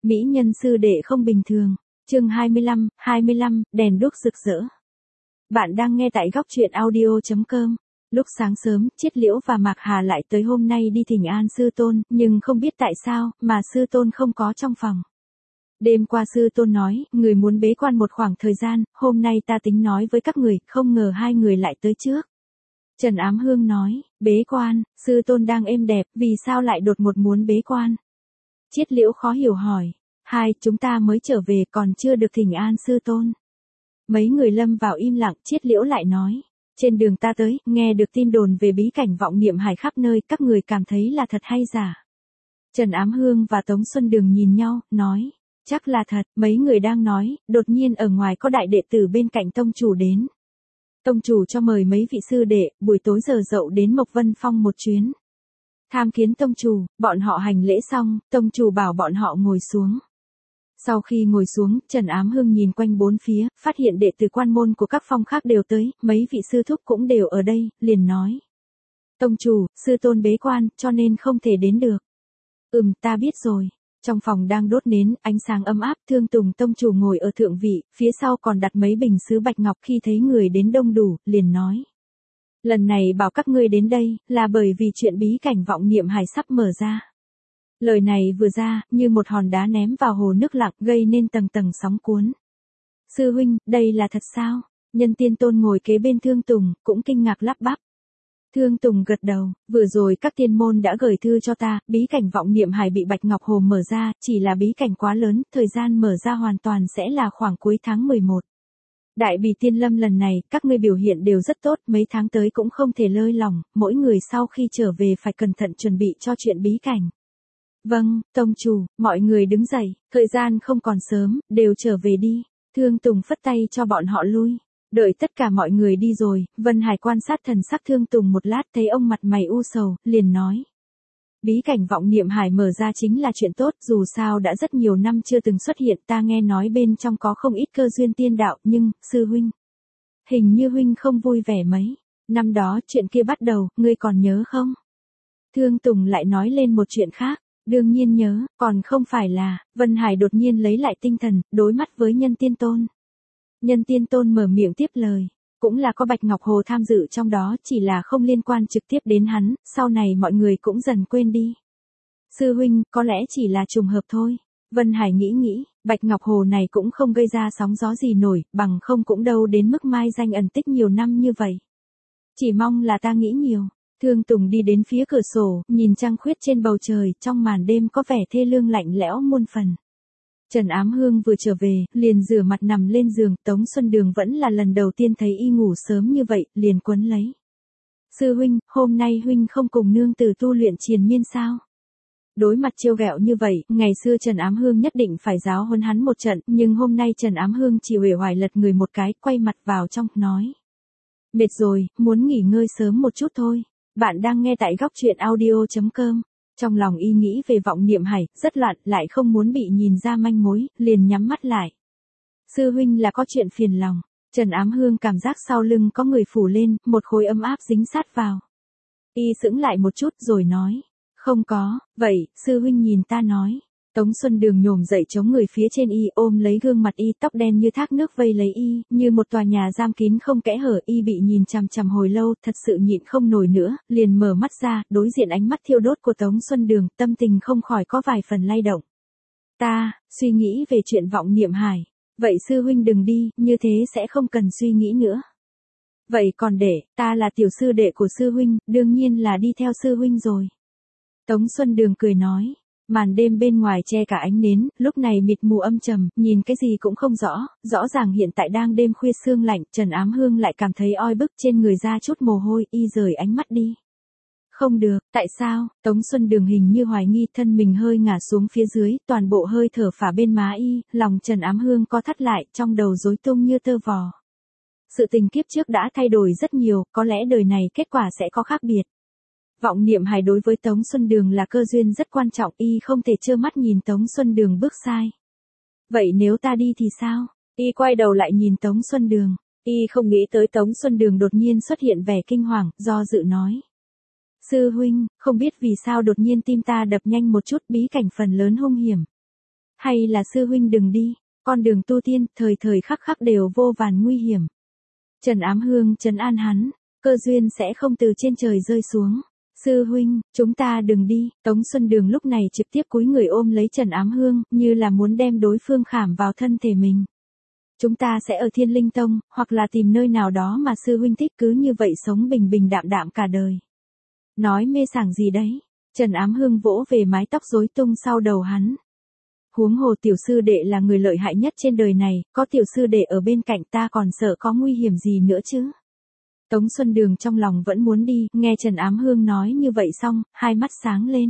Mỹ nhân sư đệ không bình thường. Chương 25, đèn đuốc rực rỡ. Bạn đang nghe tại góc truyện audio.com. Lúc sáng sớm, Chiết Liễu và Mạc Hà lại tới hôm nay đi thỉnh an sư tôn, nhưng không biết tại sao mà sư tôn không có trong phòng. Đêm qua sư tôn nói, người muốn bế quan một khoảng thời gian, hôm nay ta tính nói với các người, không ngờ hai người lại tới trước. Trần Ám Hương nói, bế quan, sư tôn đang êm đẹp, vì sao lại đột ngột muốn bế quan? Chiết Liễu khó hiểu hỏi, chúng ta mới trở về còn chưa được thỉnh an sư tôn. Mấy người lâm vào im lặng, Chiết Liễu lại nói, trên đường ta tới, nghe được tin đồn về bí cảnh vọng niệm hải khắp nơi, các người cảm thấy là thật hay giả? Trần Ám Hương và Tống Xuân Đường nhìn nhau, nói, chắc là thật. Mấy người đang nói, đột nhiên ở ngoài có đại đệ tử bên cạnh tông chủ đến. Tông chủ cho mời mấy vị sư đệ, buổi tối giờ dậu đến Mộc Vân Phong một chuyến. Tham kiến tông chủ, bọn họ hành lễ xong, tông chủ bảo bọn họ ngồi xuống. Sau khi ngồi xuống, Trần Ám Hương nhìn quanh bốn phía, phát hiện đệ tử quan môn của các phong khác đều tới, mấy vị sư thúc cũng đều ở đây, liền nói. Tông chủ, sư tôn bế quan, cho nên không thể đến được. Ta biết rồi. Trong phòng đang đốt nến, ánh sáng ấm áp, Thương Tùng tông chủ ngồi ở thượng vị, phía sau còn đặt mấy bình sứ bạch ngọc, khi thấy người đến đông đủ, liền nói. Lần này bảo các ngươi đến đây, là bởi vì chuyện bí cảnh vọng niệm hải sắp mở ra. Lời này vừa ra, như một hòn đá ném vào hồ nước lặng, gây nên tầng tầng sóng cuốn. Sư huynh, đây là thật sao? Nhân Tiên Tôn ngồi kế bên Thương Tùng, cũng kinh ngạc lắp bắp. Thương Tùng gật đầu, vừa rồi các tiên môn đã gửi thư cho ta, bí cảnh vọng niệm hải bị Bạch Ngọc Hồ mở ra, chỉ là bí cảnh quá lớn, thời gian mở ra hoàn toàn sẽ là khoảng cuối tháng 11. Đại Bỉ Tiên Lâm lần này, các ngươi biểu hiện đều rất tốt, mấy tháng tới cũng không thể lơi lỏng, mỗi người sau khi trở về phải cẩn thận chuẩn bị cho chuyện bí cảnh. Vâng, tông chủ, mọi người đứng dậy, thời gian không còn sớm, đều trở về đi. Thương Tùng phất tay cho bọn họ lui. Đợi tất cả mọi người đi rồi, Vân Hải quan sát thần sắc Thương Tùng một lát, thấy ông mặt mày u sầu, liền nói. Bí cảnh vọng niệm hải mở ra chính là chuyện tốt, dù sao đã rất nhiều năm chưa từng xuất hiện, ta nghe nói bên trong có không ít cơ duyên tiên đạo, nhưng, sư huynh. Hình như huynh không vui vẻ mấy. Năm đó, chuyện kia bắt đầu, ngươi còn nhớ không? Thương Tùng lại nói lên một chuyện khác. Đương nhiên nhớ, còn không phải là, Vân Hải đột nhiên lấy lại tinh thần, đối mắt với Nhân Tiên Tôn. Nhân Tiên Tôn mở miệng tiếp lời, cũng là có Bạch Ngọc Hồ tham dự trong đó, chỉ là không liên quan trực tiếp đến hắn, sau này mọi người cũng dần quên đi. Sư huynh, có lẽ chỉ là trùng hợp thôi. Vân Hải nghĩ, Bạch Ngọc Hồ này cũng không gây ra sóng gió gì nổi, bằng không cũng đâu đến mức mai danh ẩn tích nhiều năm như vậy. Chỉ mong là ta nghĩ nhiều. Thương Tùng đi đến phía cửa sổ, nhìn trăng khuyết trên bầu trời, trong màn đêm có vẻ thê lương lạnh lẽo muôn phần. Trần Ám Hương vừa trở về, liền rửa mặt nằm lên giường, Tống Xuân Đường vẫn là lần đầu tiên thấy y ngủ sớm như vậy, liền quấn lấy. Sư huynh, hôm nay huynh không cùng nương tử tu luyện triền miên sao? Đối mặt trêu ghẹo như vậy, ngày xưa Trần Ám Hương nhất định phải giáo huấn hắn một trận, nhưng hôm nay Trần Ám Hương chỉ uể oải lật người một cái, quay mặt vào trong, nói. Mệt rồi, muốn nghỉ ngơi sớm một chút thôi. Bạn đang nghe tại góc truyện audio.com. Trong lòng y nghĩ về vọng niệm hải, rất loạn, lại không muốn bị nhìn ra manh mối, liền nhắm mắt lại. Sư huynh là có chuyện phiền lòng. Trần Ám Hương cảm giác sau lưng có người phủ lên, một khối ấm áp dính sát vào. Y sững lại một chút rồi nói. Không có, vậy, sư huynh nhìn ta nói. Tống Xuân Đường nhổm dậy chống người phía trên y, ôm lấy gương mặt y, tóc đen như thác nước vây lấy y, như một tòa nhà giam kín không kẽ hở, y bị nhìn chằm chằm hồi lâu, thật sự nhịn không nổi nữa, liền mở mắt ra, đối diện ánh mắt thiêu đốt của Tống Xuân Đường, tâm tình không khỏi có vài phần lay động. Ta, suy nghĩ về chuyện vọng niệm hải. Vậy sư huynh đừng đi, như thế sẽ không cần suy nghĩ nữa. Vậy còn để, ta là tiểu sư đệ của sư huynh, đương nhiên là đi theo sư huynh rồi. Tống Xuân Đường cười nói. Màn đêm bên ngoài che cả ánh nến, lúc này mịt mù âm trầm, nhìn cái gì cũng không rõ, rõ ràng hiện tại đang đêm khuya sương lạnh, Trần Ám Hương lại cảm thấy oi bức trên người ra chút mồ hôi, y rời ánh mắt đi. Không được, tại sao? Tống Xuân Đường hình như hoài nghi, thân mình hơi ngả xuống phía dưới, toàn bộ hơi thở phả bên má y, lòng Trần Ám Hương co thắt lại, trong đầu rối tung như tơ vò. Sự tình kiếp trước đã thay đổi rất nhiều, có lẽ đời này kết quả sẽ có khác biệt. Vọng niệm hải đối với Tống Xuân Đường là cơ duyên rất quan trọng, y không thể trơ mắt nhìn Tống Xuân Đường bước sai. Vậy nếu ta đi thì sao? Y quay đầu lại nhìn Tống Xuân Đường. Y không nghĩ tới Tống Xuân Đường đột nhiên xuất hiện vẻ kinh hoàng, do dự nói. Sư huynh, không biết vì sao đột nhiên tim ta đập nhanh một chút, bí cảnh phần lớn hung hiểm. Hay là sư huynh đừng đi, con đường tu tiên, thời thời khắc khắc đều vô vàn nguy hiểm. Trần Ám Hương trấn an hắn, cơ duyên sẽ không từ trên trời rơi xuống. Sư huynh, chúng ta đừng đi. Tống Xuân Đường lúc này trực tiếp cúi người ôm lấy Trần Ám Hương, như là muốn đem đối phương khảm vào thân thể mình. Chúng ta sẽ ở Thiên Linh Tông, hoặc là tìm nơi nào đó mà sư huynh thích, cứ như vậy sống bình bình đạm đạm cả đời. Nói mê sảng gì đấy? Trần Ám Hương vỗ về mái tóc rối tung sau đầu hắn. Huống hồ tiểu sư đệ là người lợi hại nhất trên đời này, có tiểu sư đệ ở bên cạnh ta còn sợ có nguy hiểm gì nữa chứ. Tống Xuân Đường trong lòng vẫn muốn đi, nghe Trần Ám Hương nói như vậy xong, hai mắt sáng lên.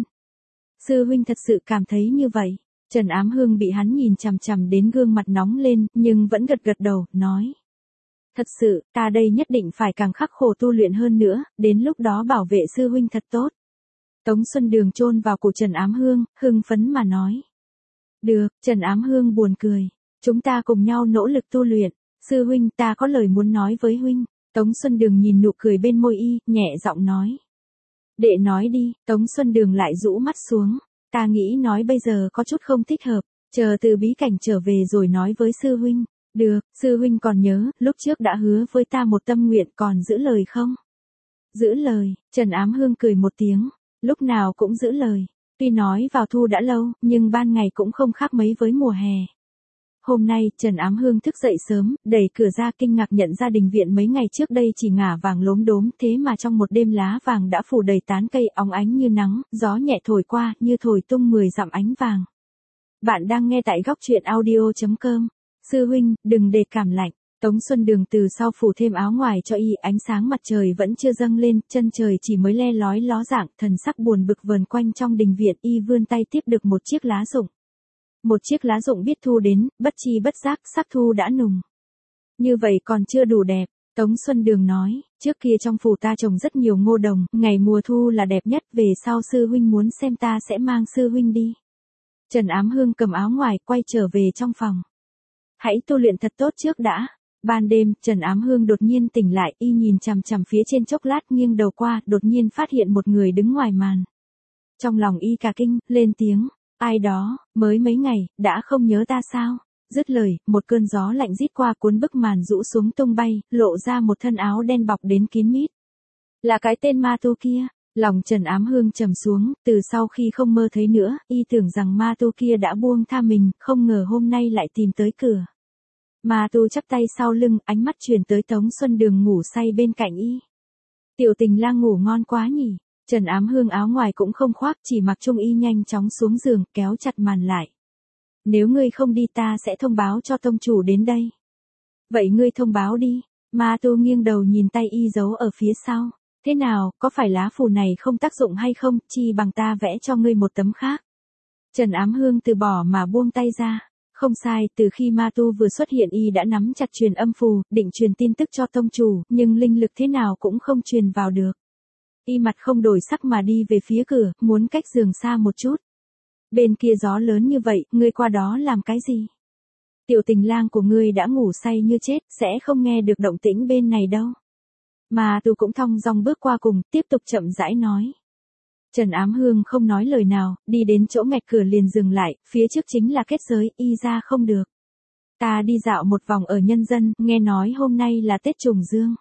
Sư huynh thật sự cảm thấy như vậy. Trần Ám Hương bị hắn nhìn chằm chằm đến gương mặt nóng lên, nhưng vẫn gật gật đầu, nói. Thật sự, ta đây nhất định phải càng khắc khổ tu luyện hơn nữa, đến lúc đó bảo vệ sư huynh thật tốt. Tống Xuân Đường chôn vào cổ Trần Ám Hương, hưng phấn mà nói. Được, Trần Ám Hương buồn cười. Chúng ta cùng nhau nỗ lực tu luyện. Sư huynh, ta có lời muốn nói với huynh. Tống Xuân Đường nhìn nụ cười bên môi y, nhẹ giọng nói. Đệ nói đi. Tống Xuân Đường lại rũ mắt xuống. Ta nghĩ nói bây giờ có chút không thích hợp. Chờ từ bí cảnh trở về rồi nói với sư huynh. Được, sư huynh còn nhớ, lúc trước đã hứa với ta một tâm nguyện, còn giữ lời không? Giữ lời. Trần Ám Hương cười một tiếng. Lúc nào cũng giữ lời. Tuy nói vào thu đã lâu, nhưng ban ngày cũng không khác mấy với mùa hè. Hôm nay, Trần Ám Hương thức dậy sớm, đẩy cửa ra kinh ngạc nhận ra đình viện mấy ngày trước đây chỉ ngả vàng lốm đốm, thế mà trong một đêm lá vàng đã phủ đầy tán cây óng ánh như nắng, gió nhẹ thổi qua, như thổi tung 10 dặm ánh vàng. Bạn đang nghe tại góc truyện audio.com. Sư huynh, đừng để cảm lạnh. Tống Xuân Đường từ sau phủ thêm áo ngoài cho y, ánh sáng mặt trời vẫn chưa dâng lên, chân trời chỉ mới le lói ló dạng, thần sắc buồn bực vờn quanh trong đình viện, y vươn tay tiếp được một chiếc lá rụng. Một chiếc lá rụng biết thu đến, bất chi bất giác, sắc thu đã nùng. Như vậy còn chưa đủ đẹp, Tống Xuân Đường nói, trước kia trong phủ ta trồng rất nhiều ngô đồng, ngày mùa thu là đẹp nhất, về sau sư huynh muốn xem ta sẽ mang sư huynh đi. Trần Ám Hương cầm áo ngoài, quay trở về trong phòng. Hãy tu luyện thật tốt trước đã. Ban đêm, Trần Ám Hương đột nhiên tỉnh lại, y nhìn chằm chằm phía trên chốc lát, nghiêng đầu qua, đột nhiên phát hiện một người đứng ngoài màn. Trong lòng y cả kinh, lên tiếng, ai đó, mới mấy ngày, đã không nhớ ta sao? Dứt lời, một cơn gió lạnh rít qua cuốn bức màn rũ xuống tung bay, lộ ra một thân áo đen bọc đến kín mít. Là cái tên ma tu kia. Lòng Trần Ám Hương trầm xuống, từ sau khi không mơ thấy nữa, y tưởng rằng ma tu kia đã buông tha mình, không ngờ hôm nay lại tìm tới cửa. Ma tu chắp tay sau lưng, ánh mắt chuyển tới Tống Xuân Đường ngủ say bên cạnh y. Tiểu Tình Lang ngủ ngon quá nhỉ. Trần Ám Hương áo ngoài cũng không khoác, chỉ mặc trung y nhanh chóng xuống giường, kéo chặt màn lại. Nếu ngươi không đi ta sẽ thông báo cho tông chủ đến đây. Vậy ngươi thông báo đi. Ma tu nghiêng đầu nhìn tay y giấu ở phía sau. Thế nào, có phải lá phù này không tác dụng hay không, chi bằng ta vẽ cho ngươi một tấm khác. Trần Ám Hương từ bỏ mà buông tay ra. Không sai, từ khi ma tu vừa xuất hiện y đã nắm chặt truyền âm phù, định truyền tin tức cho tông chủ, nhưng linh lực thế nào cũng không truyền vào được. Y mặt không đổi sắc mà đi về phía cửa, muốn cách giường xa một chút. Bên kia gió lớn như vậy, ngươi qua đó làm cái gì? Tiểu Tình Lang của ngươi đã ngủ say như chết, sẽ không nghe được động tĩnh bên này đâu. Mà tu cũng thong dong bước qua cùng, tiếp tục chậm rãi nói. Trần Ám Hương không nói lời nào, đi đến chỗ ngạch cửa liền dừng lại, phía trước chính là kết giới, y ra không được. Ta đi dạo một vòng ở nhân dân, nghe nói hôm nay là Tết Trùng Dương.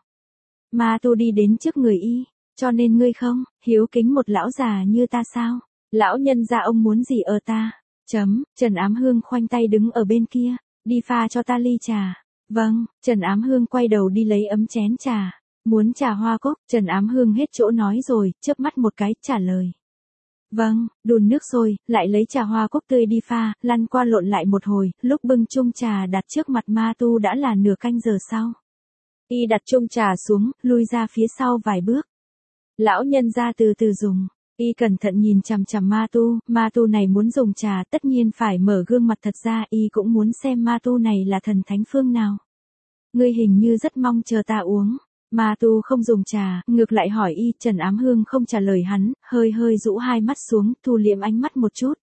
Ma tu đi đến trước người y, cho nên ngươi không, hiếu kính một lão già như ta sao? Lão nhân gia ông muốn gì ở ta? Trần Ám Hương khoanh tay đứng ở bên kia, đi pha cho ta ly trà. Vâng, Trần Ám Hương quay đầu đi lấy ấm chén trà. Muốn trà hoa cúc, Trần Ám Hương hết chỗ nói rồi, chớp mắt một cái, trả lời. Vâng, đun nước sôi, lại lấy trà hoa cúc tươi đi pha, lăn qua lộn lại một hồi, lúc bưng chung trà đặt trước mặt ma tu đã là nửa canh giờ sau. Y đặt chung trà xuống, lui ra phía sau vài bước. Lão nhân ra từ từ dùng. Y cẩn thận nhìn chằm chằm ma tu này muốn dùng trà tất nhiên phải mở gương mặt thật ra, y cũng muốn xem ma tu này là thần thánh phương nào. Ngươi hình như rất mong chờ ta uống. Ma tu không dùng trà, ngược lại hỏi y, Trần Ám Hương không trả lời hắn, hơi rũ hai mắt xuống, thu liệm ánh mắt một chút.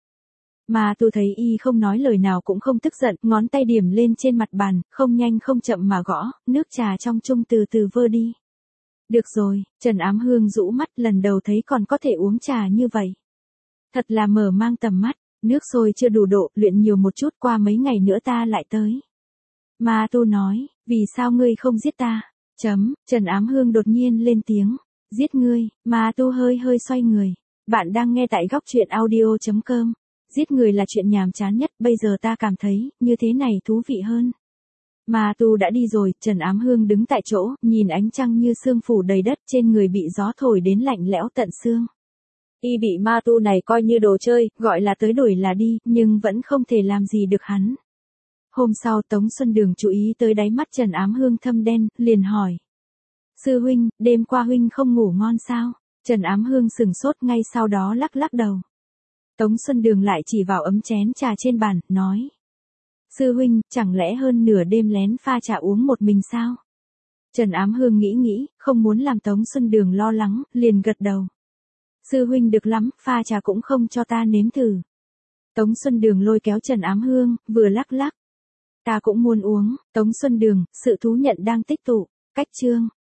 Ma tu thấy y không nói lời nào cũng không tức giận, ngón tay điểm lên trên mặt bàn, không nhanh không chậm mà gõ, nước trà trong chung từ từ vơ đi. Được rồi, Trần Ám Hương rũ mắt, lần đầu thấy còn có thể uống trà như vậy. Thật là mở mang tầm mắt, Nước sôi chưa đủ độ, luyện nhiều một chút, qua mấy ngày nữa ta lại tới. Ma Tu nói, vì sao ngươi không giết ta? Trần Ám Hương đột nhiên lên tiếng. Giết ngươi, Ma Tu hơi hơi xoay người. Bạn đang nghe tại góc truyện audio.com. Giết người là chuyện nhàm chán nhất, bây giờ ta cảm thấy, như thế này thú vị hơn. Ma Tu đã đi rồi, Trần Ám Hương đứng tại chỗ, nhìn ánh trăng như sương phủ đầy đất, trên người bị gió thổi đến lạnh lẽo tận xương. Y bị Ma Tu này coi như đồ chơi, gọi là tới đuổi là đi, nhưng vẫn không thể làm gì được hắn. Hôm sau Tống Xuân Đường chú ý tới đáy mắt Trần Ám Hương thâm đen, liền hỏi. Sư huynh, đêm qua huynh không ngủ ngon sao? Trần Ám Hương sừng sốt, ngay sau đó lắc lắc đầu. Tống Xuân Đường lại chỉ vào ấm chén trà trên bàn, nói. Sư huynh, chẳng lẽ hơn nửa đêm lén pha trà uống một mình sao? Trần Ám Hương nghĩ, không muốn làm Tống Xuân Đường lo lắng, liền gật đầu. Sư huynh được lắm, pha trà cũng không cho ta nếm thử. Tống Xuân Đường lôi kéo Trần Ám Hương, vừa lắc lắc. Ta cũng muốn uống. Tống Xuân Đường, sự thú nhận đang tích tụ. Cách chương